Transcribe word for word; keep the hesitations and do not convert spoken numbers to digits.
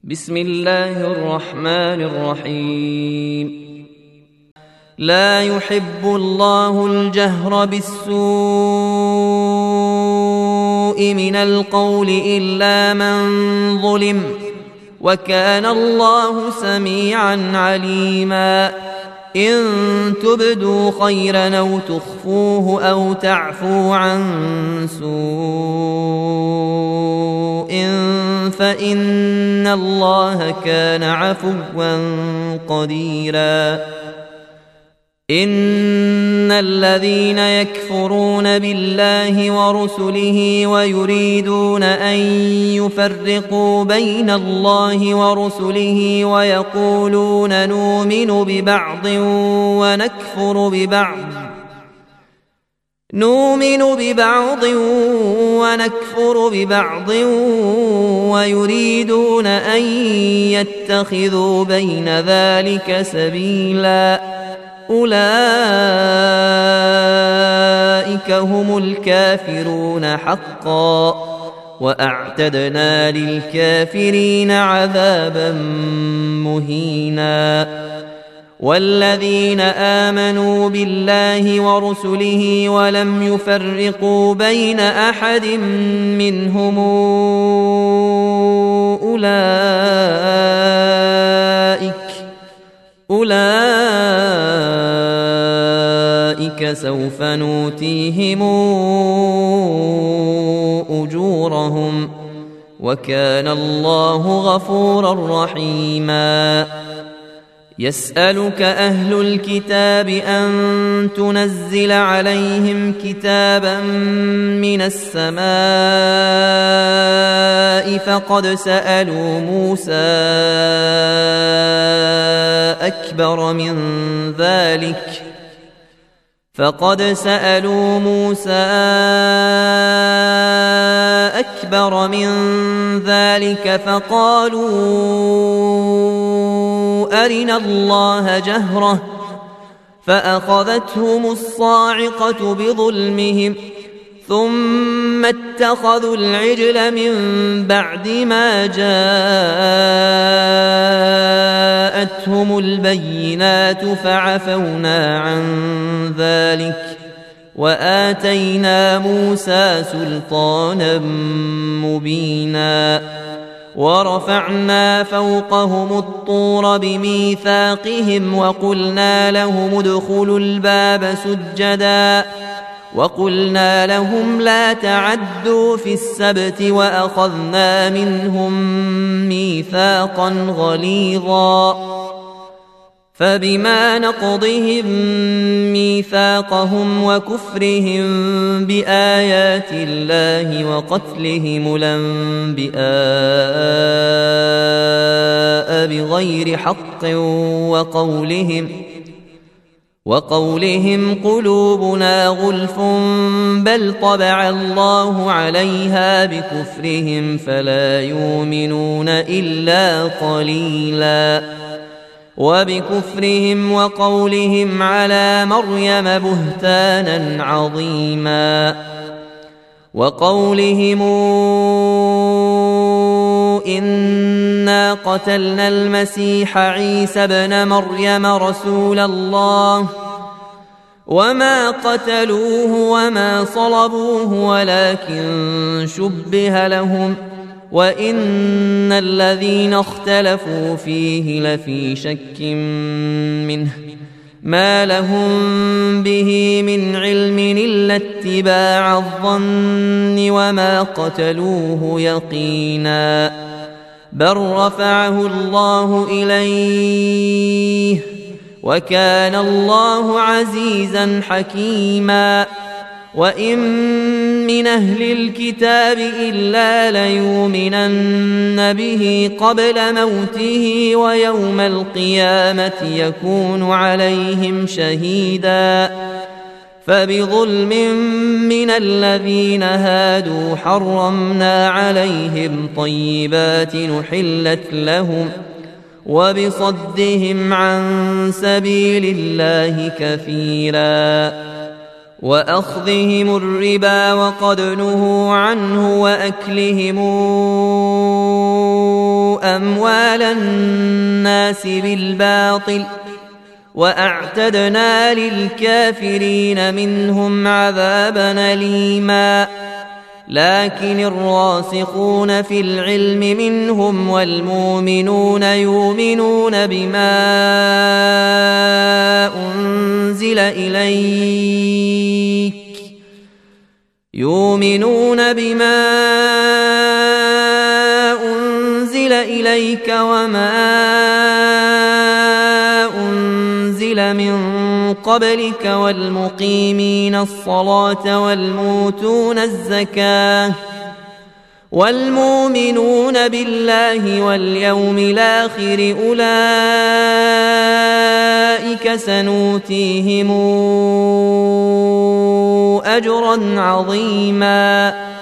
بسم الله الرحمن الرحيم. لا يحب الله الجهر بالسوء من القول إلا من ظلم، وكان الله سميعا عليما. إن تبدوا خيرا أو تخفوه أو تعفوا عن سوء فإن الله كان عفوا قديرا. إن الذين يكفرون بالله ورسله ويريدون أن يفرقوا بين الله ورسله ويقولون نؤمن ببعض ونكفر ببعض نؤمن ببعض ونكفر ببعض ويريدون أن يتخذوا بين ذلك سبيلا، أولئك هم الكافرون حقا، وأعتدنا للكافرين عذابا مهينا. والذين آمنوا بالله ورسله ولم يفرقوا بين أحد منهم أولئك أولئك سوف نؤتيهم أجورهم، وكان الله غفورا رحيما. يسألك أهل الكتاب أن تنزل عليهم كتابا من السماء فقد سألوا موسى أكبر من ذلك فقد سألوا موسى أكبر من ذلك فقالوا أرنا الله جهرة فأخذتهم الصاعقة بظلمهم ثم اتخذوا العجل من بعد ما جاءتهم البينات فعفونا عن ذلك وآتينا موسى سلطانا مبينا. ورفعنا فوقهم الطور بميثاقهم وقلنا لهم ادخلوا الباب سجدا وقلنا لهم لا تعدوا في السبت وأخذنا منهم ميثاقا غليظا. فبما نقضهم ميثاقهم وكفرهم بآيات الله وقتلهم الأنبياء بغير حق وقولهم وقولهم قلوبنا غلف بل طبع الله عليها بكفرهم فلا يؤمنون إلا قليلا. وبكفرهم وقولهم على مريم بهتانا عظيما. وقولهم إنا قتلنا المسيح عيسى ابن مريم رسول الله وما قتلوه وما صلبوه ولكن شبه لهم وإن الذين اختلفوا فيه لفي شك منه ما لهم به من علم إلا اتباع الظن وما قتلوه يقينا بل رفعه الله إليه وكان الله عزيزا حكيما. وإن من أهل الكتاب إلا ليؤمنن به قبل موته ويوم القيامة يكون عليهم شهيدا. فبظلم من الذين هادوا حرمنا عليهم طيبات نحلت لهم وبصدهم عن سبيل الله كثيرا. وأخذهم الربا وقد نهوا عنه وأكلهم أموال الناس بالباطل وأعتدنا للكافرين منهم عذابا أليما لكن الراسخون في العلم منهم والمؤمنون يؤمنون بما أنزل إليك يؤمنون بما أنزل إليك وما أنزل من قبلك والمقيمين الصلاة والموتون الزكاة والمؤمنون بالله واليوم الآخر أولئك سنؤتيهم أجرا عظيما